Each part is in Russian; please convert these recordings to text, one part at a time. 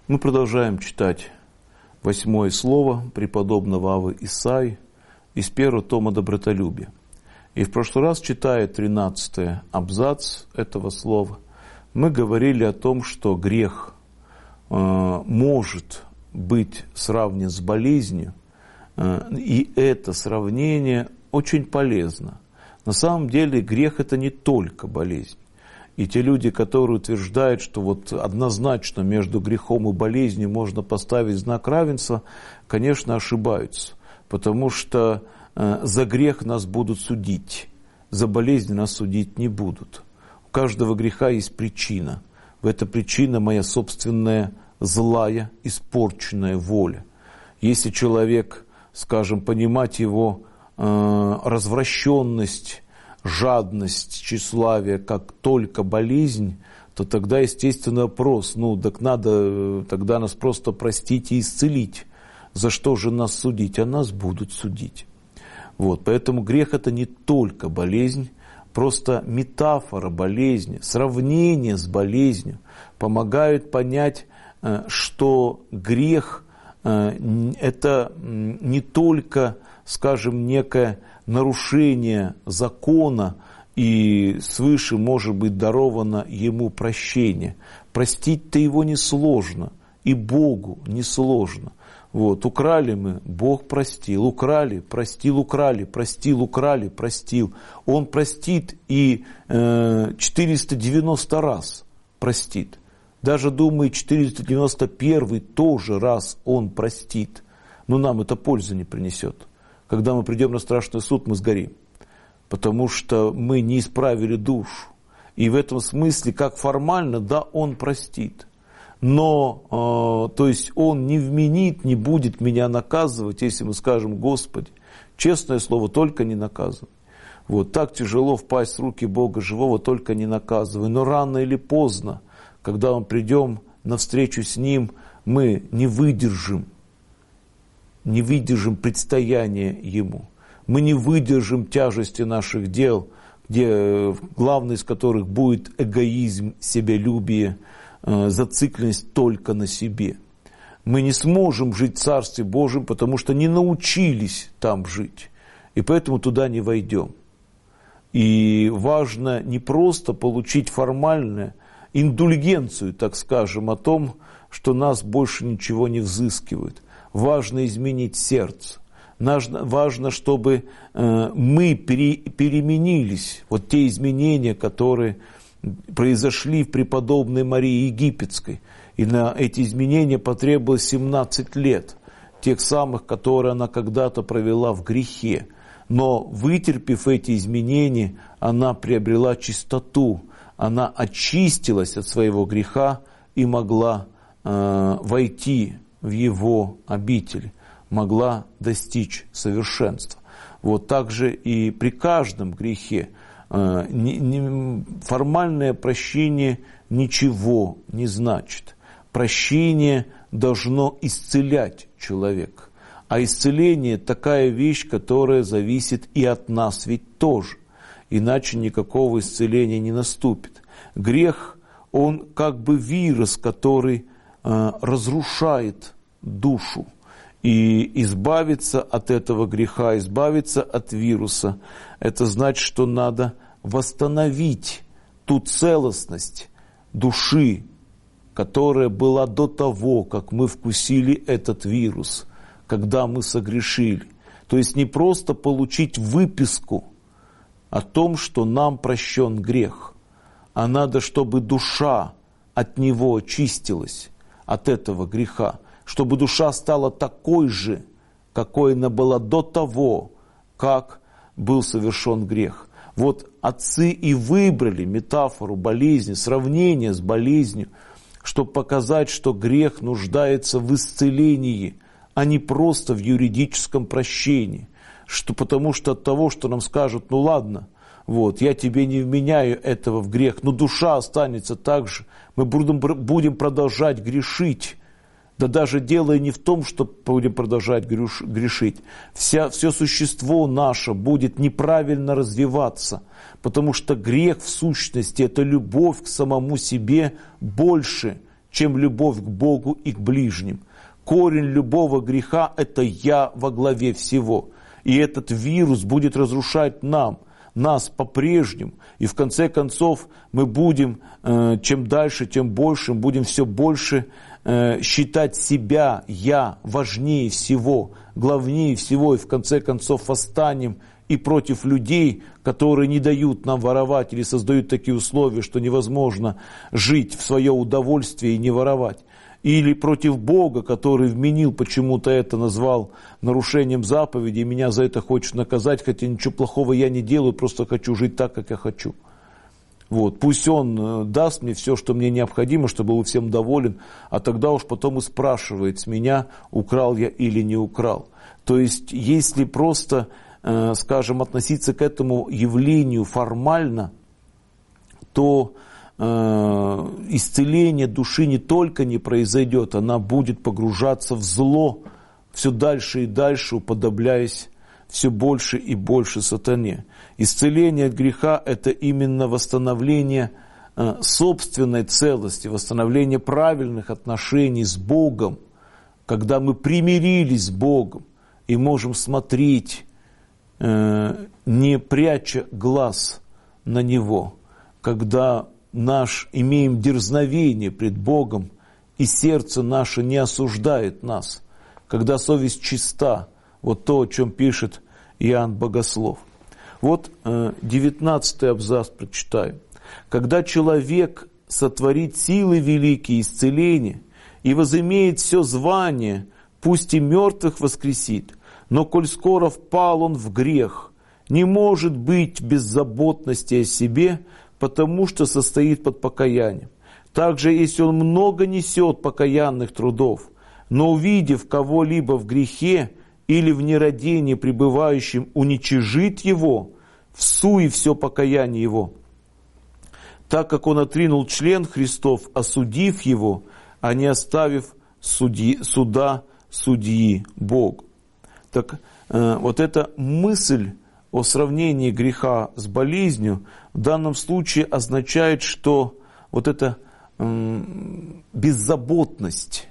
Мы продолжаем читать 8 слово преподобного Аввы Исаии из 1 тома «Добротолюбие». И в прошлый раз, читая 13 абзац этого слова, мы говорили о том, что грех может быть сравнен с болезнью, и это сравнение очень полезно. На самом деле грех – это не только болезнь. И те люди, которые утверждают, что вот однозначно между грехом и болезнью можно поставить знак равенства, конечно, ошибаются. Потому что за грех нас будут судить, за болезнь нас судить не будут. У каждого греха есть причина. Эта причина моя собственная злая, испорченная воля. Если человек, скажем, понимать его развращенность, жадность, тщеславие как только болезнь, то тогда, естественно, вопрос, так надо тогда нас просто простить и исцелить. За что же нас судить? А нас будут судить. Поэтому грех – это не только болезнь, просто метафора болезни, сравнение с болезнью помогают понять, что грех – это не только, скажем, некое нарушение закона, и свыше может быть даровано ему прощение. Простить-то его несложно, и Богу несложно. Украли мы, Бог простил, украли, простил, украли, простил, украли, простил. Он простит и 490 раз простит. Даже, думаю, 491 тоже раз Он простит. Но нам это пользы не принесет. Когда мы придем на страшный суд, мы сгорим. Потому что мы не исправили душу. И в этом смысле, как формально, да, Он простит. Но, то есть, Он не вменит, не будет меня наказывать, если мы скажем: Господи, честное слово, только не наказывай. Так тяжело впасть в руки Бога живого, только не наказывай. Но рано или поздно, когда мы придем навстречу с Ним, мы не выдержим предстояния Ему. Мы не выдержим тяжести наших дел, где главный из которых будет эгоизм, себялюбие, зацикленность только на себе. Мы не сможем жить в Царстве Божьем, потому что не научились там жить. И поэтому туда не войдем. И важно не просто получить формальную индульгенцию, так скажем, о том, что нас больше ничего не взыскивают. Важно изменить сердце. Важно, чтобы мы переменились. Те изменения, которые произошли в преподобной Марии Египетской. И на эти изменения потребовалось 17 лет. Тех самых, которые она когда-то провела в грехе. Но, вытерпев эти изменения, она приобрела чистоту. Она очистилась от своего греха и могла войти в его обитель, могла достичь совершенства. Так же и при каждом грехе формальное прощение ничего не значит. Прощение должно исцелять человека. А исцеление – такая вещь, которая зависит и от нас ведь тоже. Иначе никакого исцеления не наступит. Грех, он как бы вирус, который разрушает душу. И избавиться от этого греха, избавиться от вируса, это значит, что надо восстановить ту целостность души, которая была до того, как мы вкусили этот вирус, когда мы согрешили. То есть не просто получить выписку о том, что нам прощен грех, а надо, чтобы душа от него очистилась, от этого греха, чтобы душа стала такой же, какой она была до того, как был совершен грех. Отцы и выбрали метафору болезни, сравнение с болезнью, чтобы показать, что грех нуждается в исцелении, а не просто в юридическом прощении. Потому что от того, что нам скажут: ладно, я тебе не вменяю этого в грех, но душа останется так же, мы будем продолжать грешить. Да даже дело не в том, что будем продолжать грешить. Все существо наше будет неправильно развиваться, потому что грех в сущности – это любовь к самому себе больше, чем любовь к Богу и к ближним. Корень любого греха – это «я» во главе всего. И этот вирус будет разрушать нас по-прежнему. И в конце концов мы будем, чем дальше, тем больше, будем все больше считать себя, «я» важнее всего, главнее всего. И в конце концов восстанем и против людей, которые не дают нам воровать или создают такие условия, что невозможно жить в свое удовольствие и не воровать. Или против Бога, который вменил почему-то это, назвал нарушением заповедей, и меня за это хочет наказать, хотя ничего плохого я не делаю, просто хочу жить так, как я хочу. Вот. Пусть Он даст мне все, что мне необходимо, чтобы был всем доволен, а тогда уж потом и спрашивает с меня, украл я или не украл. То есть, если просто, скажем, относиться к этому явлению формально, то исцеление души не только не произойдет, она будет погружаться в зло все дальше и дальше, уподобляясь все больше и больше сатане. Исцеление от греха – это именно восстановление собственной целости, восстановление правильных отношений с Богом, когда мы примирились с Богом и можем смотреть, не пряча глаз на Него, когда имеем дерзновение пред Богом, и сердце наше не осуждает нас, когда совесть чиста, вот то, о чем пишет Иоанн Богослов. Вот 19 абзац прочитаю. «Когда человек сотворит силы великие исцеления и возымеет все звание, пусть и мертвых воскресит, но коль скоро впал он в грех, не может быть беззаботности о себе, потому что состоит под покаянием. Также, если он много несет покаянных трудов, но увидев кого-либо в грехе или в нерадении пребывающим, уничижит его, всуе все покаяние его, так как он отринул член Христов, осудив его, а не оставив суда судьи Богу». Так вот эта мысль о сравнении греха с болезнью в данном случае означает, что вот эта беззаботность,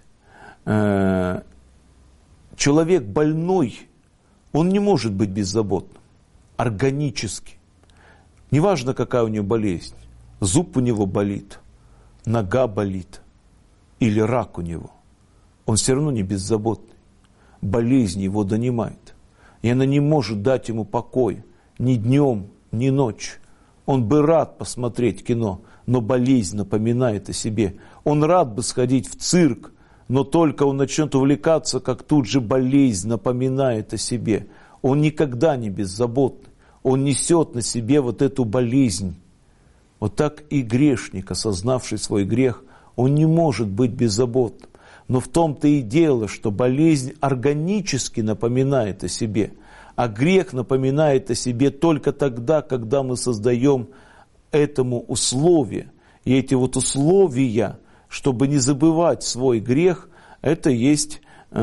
человек больной, он не может быть беззаботным, органически. Неважно, какая у него болезнь, зуб у него болит, нога болит или рак у него, он все равно не беззаботный. Болезнь его донимает. И она не может дать ему покоя ни днем, ни ночью. Он бы рад посмотреть кино, но болезнь напоминает о себе. Он рад бы сходить в цирк, но только он начнет увлекаться, как тут же болезнь напоминает о себе. Он никогда не беззаботный. Он несет на себе вот эту болезнь. Вот так и грешник, осознавший свой грех, он не может быть беззаботным. Но в том-то и дело, что болезнь органически напоминает о себе, а грех напоминает о себе только тогда, когда мы создаем этому условия. И эти вот условия, чтобы не забывать свой грех, это есть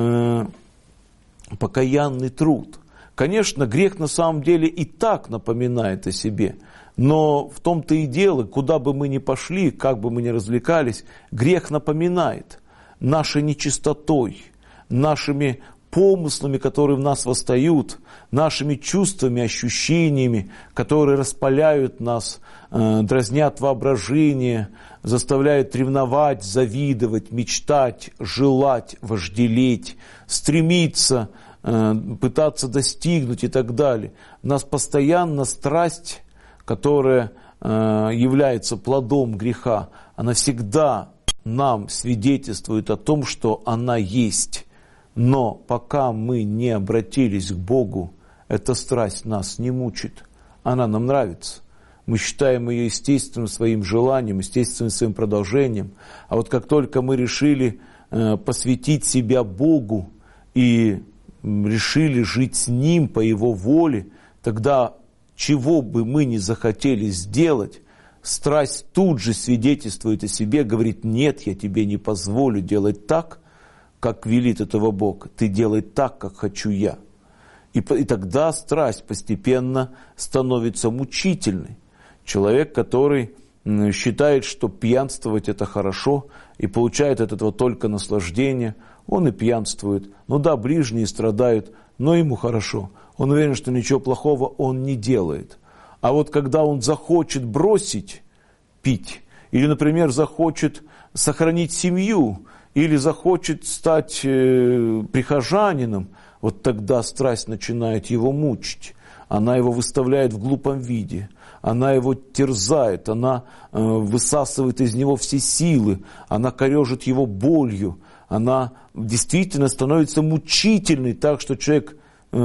покаянный труд. Конечно, грех на самом деле и так напоминает о себе, но в том-то и дело, куда бы мы ни пошли, как бы мы ни развлекались, грех напоминает нашей нечистотой, нашими помыслами, которые в нас восстают, нашими чувствами, ощущениями, которые распаляют нас, дразнят воображение, заставляют ревновать, завидовать, мечтать, желать, вожделеть, стремиться, пытаться достигнуть и так далее. У нас постоянно страсть, которая является плодом греха, она всегда нам свидетельствует о том, что она есть. Но пока мы не обратились к Богу, эта страсть нас не мучит. Она нам нравится. Мы считаем ее естественным своим желанием, естественным своим продолжением. А вот как только мы решили посвятить себя Богу и решили жить с Ним по Его воле, тогда чего бы мы ни захотели сделать, страсть тут же свидетельствует о себе, говорит: нет, я тебе не позволю делать так, как велит этого Бог. Ты делай так, как хочу я. И тогда страсть постепенно становится мучительной. Человек, который считает, что пьянствовать это хорошо и получает от этого только наслаждение, он и пьянствует. Ну да, ближние страдают, но ему хорошо. Он уверен, что ничего плохого он не делает. А вот когда он захочет бросить пить, или, например, захочет сохранить семью, или захочет стать прихожанином, вот тогда страсть начинает его мучить. Она его выставляет в глупом виде, она его терзает, она высасывает из него все силы, она корежит его болью, она действительно становится мучительной, так что человек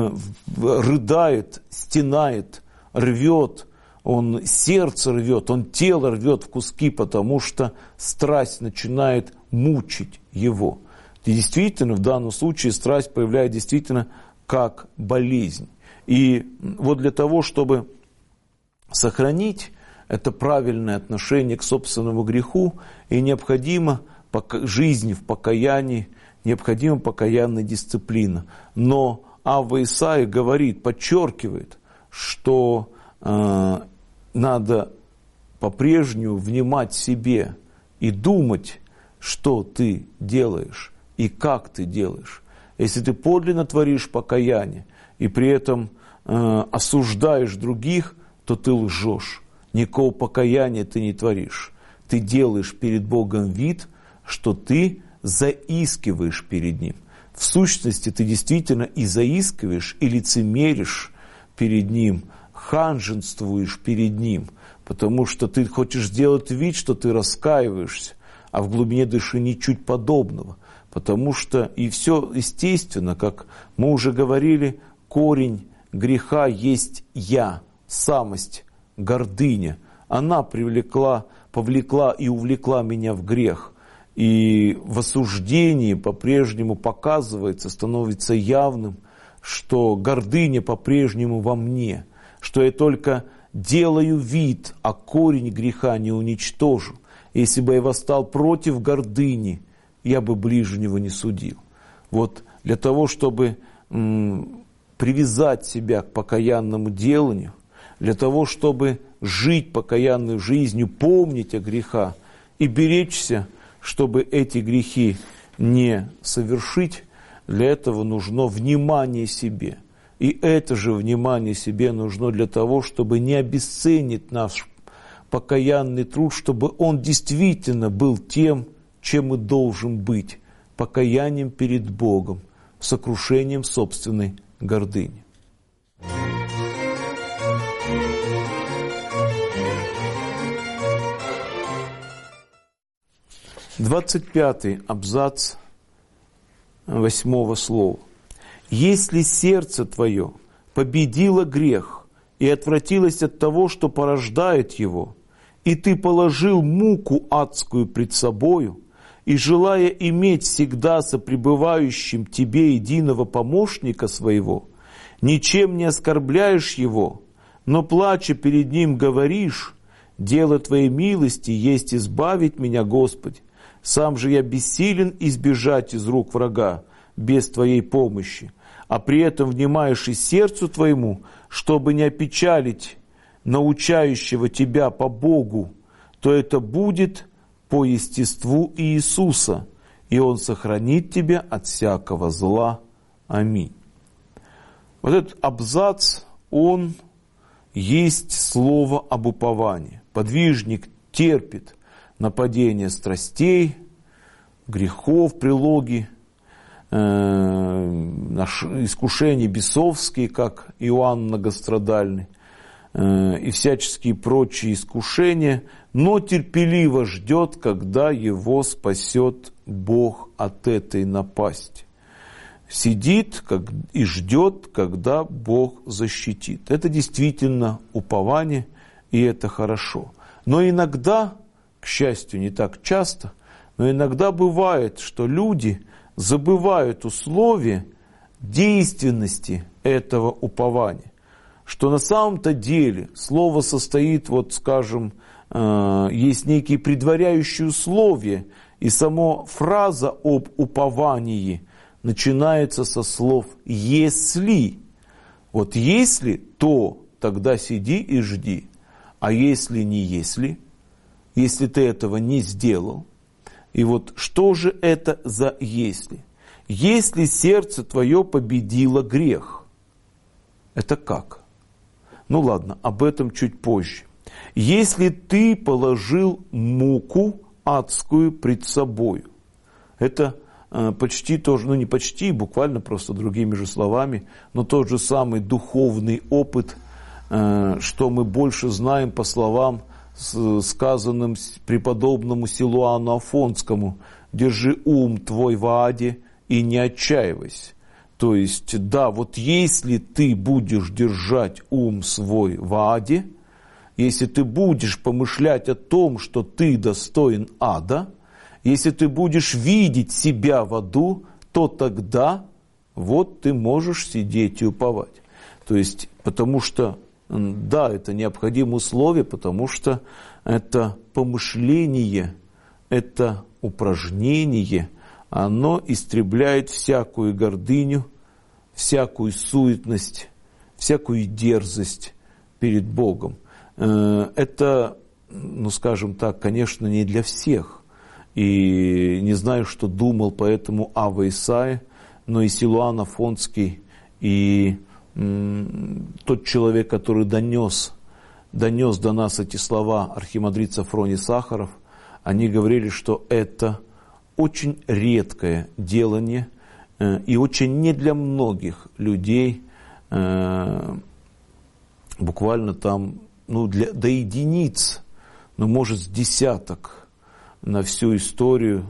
рыдает, стенает, рвет, он сердце рвет, он тело рвет в куски, потому что страсть начинает мучить его. И действительно, в данном случае страсть проявляет действительно как болезнь. И вот для того, чтобы сохранить это правильное отношение к собственному греху, и необходима жизнь в покаянии, необходима покаянная дисциплина. Но Авва Исаия говорит, подчеркивает, что надо по-прежнему внимать себе и думать, что ты делаешь и как ты делаешь. Если ты подлинно творишь покаяние и при этом осуждаешь других, то ты лжешь. Никакого покаяния ты не творишь. Ты делаешь перед Богом вид, что ты заискиваешь перед Ним. В сущности, ты действительно и заискиваешь, и лицемеришь перед Ним, ханжествуешь перед Ним, потому что ты хочешь сделать вид, что ты раскаиваешься, а в глубине души ничуть подобного. Потому что и все естественно, как мы уже говорили, корень греха есть «я», самость, гордыня. Она повлекла и увлекла меня в грех. И в осуждении по-прежнему показывается, становится явным, что гордыня по-прежнему во мне, что я только делаю вид, а корень греха не уничтожу. Если бы я восстал против гордыни, я бы ближнего не судил. Вот для того, чтобы привязать себя к покаянному деланию, для того, чтобы жить покаянной жизнью, помнить о грехах и беречься, чтобы эти грехи не совершить, для этого нужно внимание себе. И это же внимание себе нужно для того, чтобы не обесценить наш покаянный труд, чтобы он действительно был тем, чем и должен быть, покаянием перед Богом, сокрушением собственной гордыни. Двадцать 25-й абзац 8 слова. «Если сердце твое победило грех и отвратилось от того, что порождает его, и ты положил муку адскую пред собою, и, желая иметь всегда сопребывающим тебе единого помощника своего, ничем не оскорбляешь его, но, плача перед ним, говоришь: дело твоей милости есть избавить меня, Господи, сам же я бессилен избежать из рук врага без твоей помощи, а при этом внимаешь и сердцу твоему, чтобы не опечалить научающего тебя по Богу, то это будет по естеству Иисуса, и Он сохранит тебя от всякого зла. Аминь». Вот этот абзац, он есть слово об уповании. Подвижник терпит нападение страстей, грехов, прилоги, искушения бесовские, как Иоанн Многострадальный, и всяческие прочие искушения, но терпеливо ждет, когда его спасет Бог от этой напасти. Сидит и ждет, когда Бог защитит. Это действительно упование, и это хорошо. Но иногда, к счастью, не так часто, но иногда бывает, что люди забывают условия действенности этого упования. Что на самом-то деле слово состоит, вот скажем, есть некие предваряющие условия, и сама фраза об уповании начинается со слов «если». Вот если, то тогда сиди и жди. А если не если, если ты этого не сделал. И вот что же это за «если»? Если сердце твое победило грех. Это как? Ну ладно, об этом чуть позже. Если ты положил муку адскую пред собою. Это почти тоже, ну не почти, буквально просто другими же словами, но тот же самый духовный опыт, что мы больше знаем по словам, сказанным преподобному Силуану Афонскому: «Держи ум твой в аде и не отчаивайся». То есть, да, вот если ты будешь держать ум свой в аде, если ты будешь помышлять о том, что ты достоин ада, если ты будешь видеть себя в аду, то тогда вот ты можешь сидеть и уповать. То есть, потому что, да, это необходимое условие, потому что это помышление, это упражнение, оно истребляет всякую гордыню, всякую суетность, всякую дерзость перед Богом. Это, ну скажем так, конечно, не для всех. И не знаю, что думал поэтому Авва Исаия, но и Силуан Афонский, и тот человек, который донес до нас эти слова, архимандрит Софроний Сахаров, они говорили, что это очень редкое делание и очень не для многих людей, буквально там, ну, до единиц, ну, может, с десяток на всю историю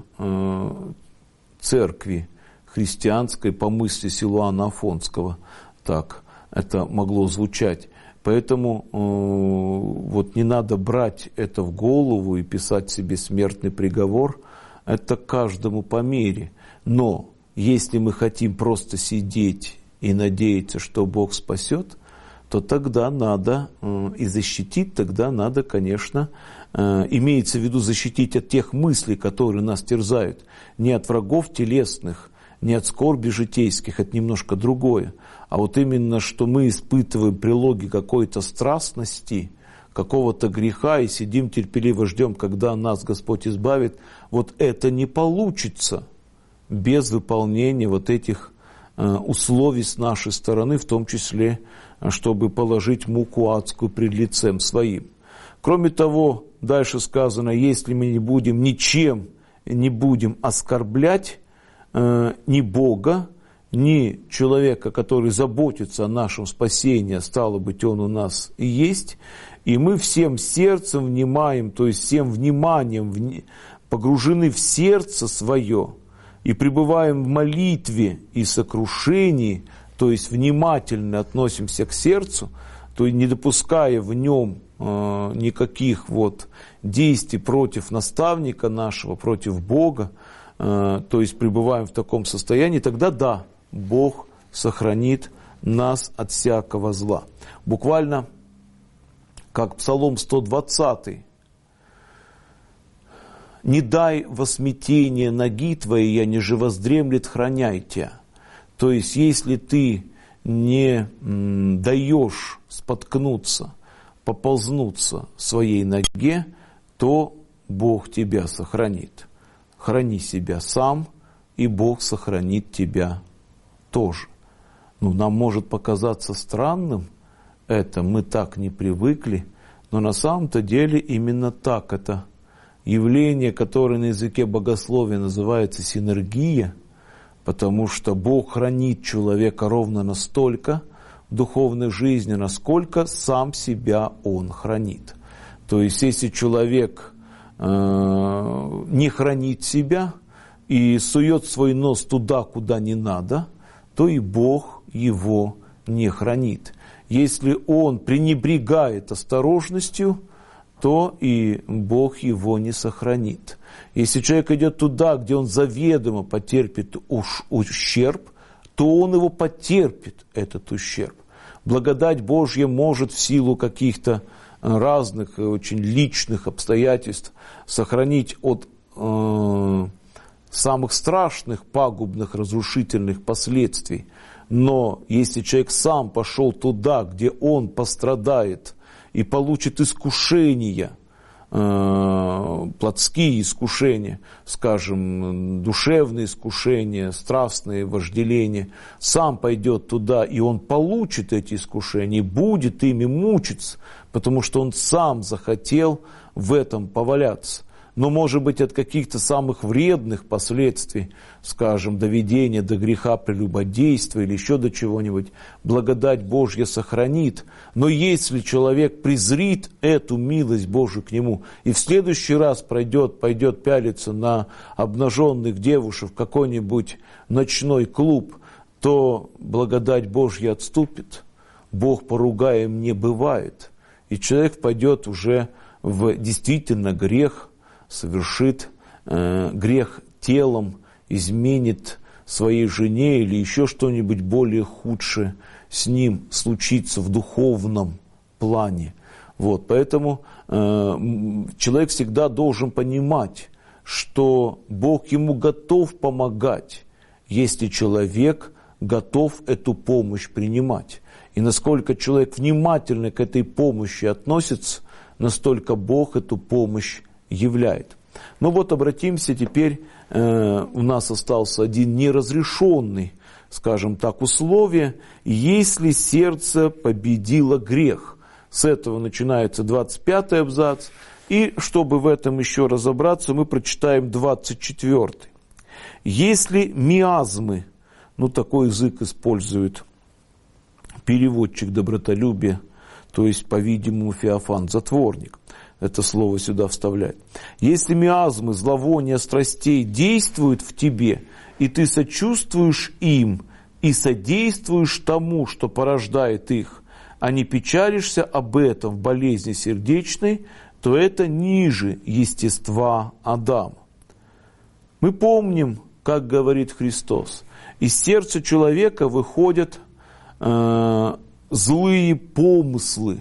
церкви христианской по мысли Силуана Афонского. Так это могло звучать. Поэтому вот не надо брать это в голову и писать себе смертный приговор. Это каждому по мере. Но если мы хотим просто сидеть и надеяться, что Бог спасет, то тогда надо и защитить, тогда надо, конечно, имеется в виду защитить от тех мыслей, которые нас терзают, не от врагов телесных, не от скорби житейских, это немножко другое, а вот именно, что мы испытываем прилоги какой-то страстности, какого-то греха и сидим терпеливо ждем, когда нас Господь избавит, вот это не получится без выполнения вот этих условий с нашей стороны, в том числе, чтобы положить муку адскую пред лицем своим. Кроме того, дальше сказано, если мы ничем не будем оскорблять ни Бога, ни человека, который заботится о нашем спасении, стало быть, он у нас и есть, и мы всем сердцем внимаем, то есть всем вниманием погружены в сердце свое и пребываем в молитве и сокрушении, то есть внимательно относимся к сердцу, то есть не допуская в нем никаких вот действий против наставника нашего, против Бога, то есть пребываем в таком состоянии, тогда да, Бог сохранит нас от всякого зла. Буквально, как Псалом 120. «Не дай во смятение ноги твоей, я ниже воздремлет, храняй тебя». То есть, если ты не даешь споткнуться, поползнуться своей ноге, то Бог тебя сохранит. Храни себя сам, и Бог сохранит тебя тоже. Ну, нам может показаться странным это, мы так не привыкли, но на самом-то деле именно так это явление, которое на языке богословия называется синергия, потому что Бог хранит человека ровно настолько в духовной жизни, насколько сам себя он хранит. То есть, если человек не хранит себя и сует свой нос туда, куда не надо, то и Бог его не хранит. Если он пренебрегает осторожностью, то и Бог его не сохранит. Если человек идет туда, где он заведомо потерпит ущерб, то он его потерпит, этот ущерб. Благодать Божья может в силу каких-то разных очень личных обстоятельств сохранить от самых страшных, пагубных, разрушительных последствий. Но если человек сам пошел туда, где он пострадает и получит искушения плотские искушения, скажем, душевные искушения, страстные вожделения, сам пойдет туда, и он получит эти искушения, и будет ими мучиться, потому что он сам захотел в этом поваляться. Но, может быть, от каких-то самых вредных последствий, скажем, доведения до греха прелюбодейства или еще до чего-нибудь, благодать Божья сохранит. Но если человек презрит эту милость Божию к нему и в следующий раз пойдет пялиться на обнаженных девушек в какой-нибудь ночной клуб, то благодать Божья отступит. Бог поругаем не бывает. И человек впадет уже в действительно грех, совершит грех телом, изменит своей жене или еще что-нибудь более худшее с ним случится в духовном плане. Вот, поэтому человек всегда должен понимать, что Бог ему готов помогать, если человек готов эту помощь принимать. И насколько человек внимательно к этой помощи относится, настолько Бог эту помощь являет. Но вот обратимся теперь, у нас остался один неразрешенный, скажем так, условие, если сердце победило грех. С этого начинается 25-й абзац, и чтобы в этом еще разобраться, мы прочитаем 24-й. Если миазмы, такой язык использует переводчик добротолюбия, то есть, по-видимому, Феофан, затворник, это слово сюда вставляет. Если миазмы, зловония страстей действуют в тебе, и ты сочувствуешь им, и содействуешь тому, что порождает их, а не печалишься об этом в болезни сердечной, то это ниже естества Адама. Мы помним, как говорит Христос, из сердца человека выходят злые помыслы,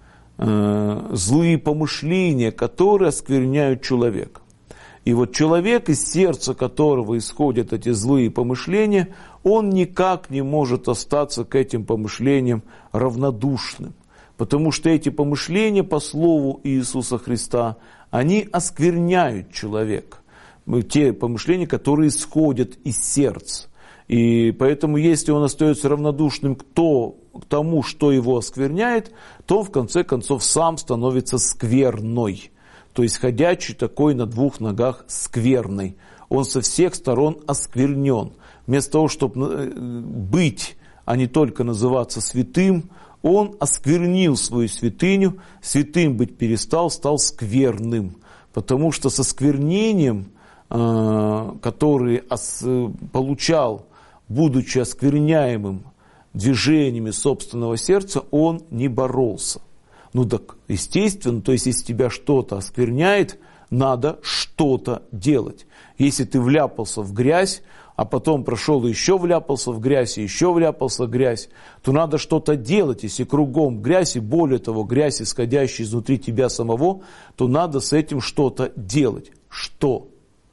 злые помышления, которые оскверняют человека. И вот человек, из сердца которого исходят эти злые помышления, он никак не может остаться к этим помышлениям равнодушным. Потому что эти помышления, по слову Иисуса Христа, они оскверняют человека. Те помышления, которые исходят из сердца. И поэтому, если он остается равнодушным к тому, что его оскверняет, то, в конце концов, сам становится скверной. То есть, ходячий такой на двух ногах скверный. Он со всех сторон осквернен. Вместо того, чтобы быть, а не только называться святым, он осквернил свою святыню, святым быть перестал, стал скверным. Потому что со сквернением, который получал, будучи оскверняемым движениями собственного сердца, он не боролся. Так, естественно, то есть, если тебя что-то оскверняет, надо что-то делать. Если ты вляпался в грязь, а потом прошел и еще вляпался в грязь, и еще вляпался в грязь, то надо что-то делать. Если кругом грязь, и более того, грязь, исходящая изнутри тебя самого, то надо с этим что-то делать. Что?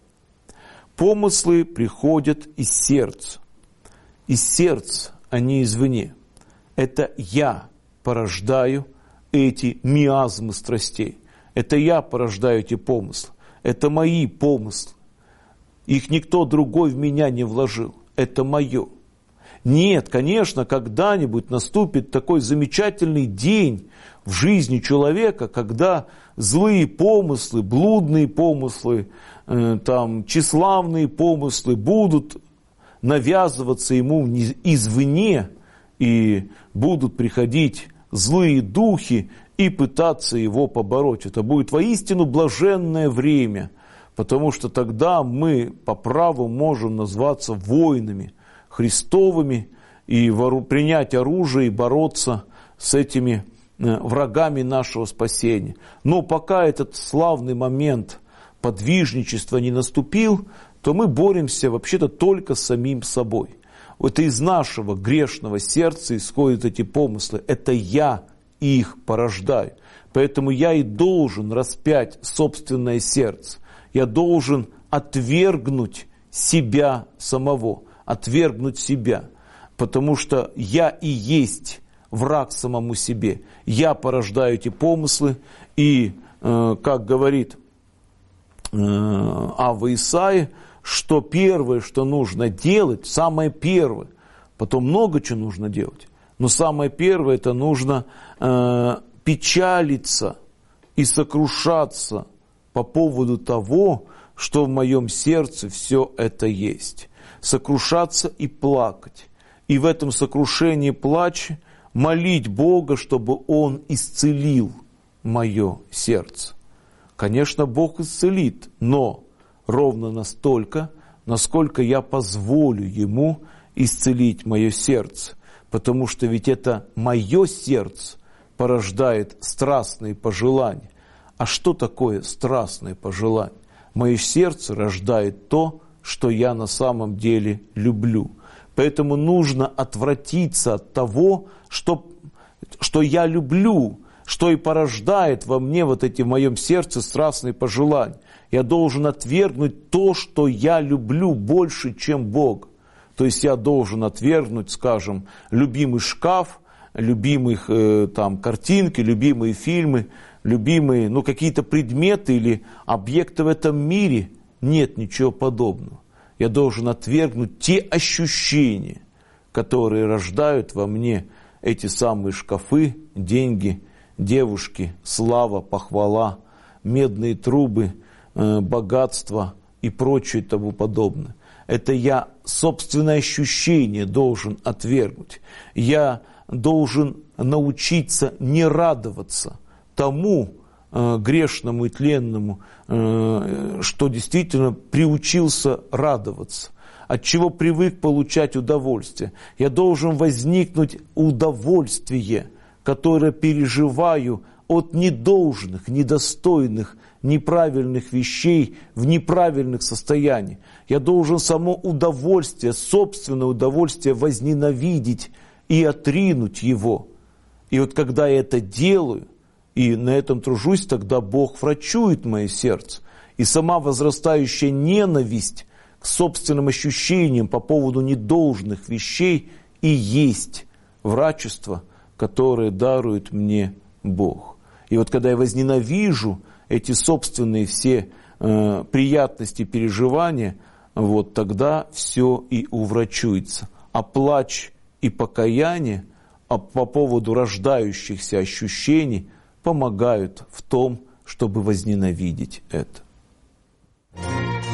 Помыслы приходят из сердца. Из сердца, а не извне. Это я порождаю эти миазмы страстей. Это я порождаю эти помыслы. Это мои помыслы. Их никто другой в меня не вложил. Это мое. Нет, конечно, когда-нибудь наступит такой замечательный день в жизни человека, когда злые помыслы, блудные помыслы, тщеславные помыслы будут навязываться ему извне, и будут приходить злые духи и пытаться его побороть. Это будет воистину блаженное время, потому что тогда мы по праву можем назваться воинами Христовыми и принять оружие и бороться с этими врагами нашего спасения. Но пока этот славный момент подвижничества не наступил, то мы боремся вообще-то только с самим собой. Это из нашего грешного сердца исходят эти помыслы. Это я их порождаю. Поэтому я и должен распять собственное сердце. Я должен отвергнуть себя самого, отвергнуть себя. Потому что я и есть враг самому себе. Я порождаю эти помыслы, и как говорит Авва Исаия, что первое, что нужно делать, самое первое, потом много чего нужно делать, но самое первое, это нужно печалиться и сокрушаться по поводу того, что в моем сердце все это есть. Сокрушаться и плакать. И в этом сокрушении, плаче, молить Бога, чтобы Он исцелил мое сердце. Конечно, Бог исцелит, но ровно настолько, насколько я позволю Ему исцелить мое сердце. Потому что ведь это мое сердце порождает страстные пожелания. А что такое страстные пожелания? Мое сердце рождает то, что я на самом деле люблю. Поэтому нужно отвратиться от того, что я люблю, что и порождает во мне вот эти в моем сердце страстные пожелания. Я должен отвергнуть то, что я люблю больше, чем Бог. То есть я должен отвергнуть, скажем, любимый шкаф, любимые картинки, любимые фильмы, любимые какие-то предметы или объекты в этом мире. Нет ничего подобного. Я должен отвергнуть те ощущения, которые рождают во мне эти самые шкафы, деньги, девушки, слава, похвала, медные трубы, богатство и прочее тому подобное. Это я собственное ощущение должен отвергнуть. Я должен научиться не радоваться тому грешному и тленному, что действительно приучился радоваться, от чего привык получать удовольствие. Я должен возникнуть удовольствие, которое переживаю от недолжных, недостойных, неправильных вещей в неправильных состояниях. Я должен само удовольствие, собственное удовольствие возненавидеть и отринуть его. И вот когда я это делаю, и на этом тружусь, тогда Бог врачует мое сердце. И сама возрастающая ненависть к собственным ощущениям по поводу недолжных вещей и есть врачество, которое дарует мне Бог. И вот когда я возненавижу эти собственные все приятности, переживания, вот тогда все и уврачуется. А плач и покаяние по поводу рождающихся ощущений помогают в том, чтобы возненавидеть это.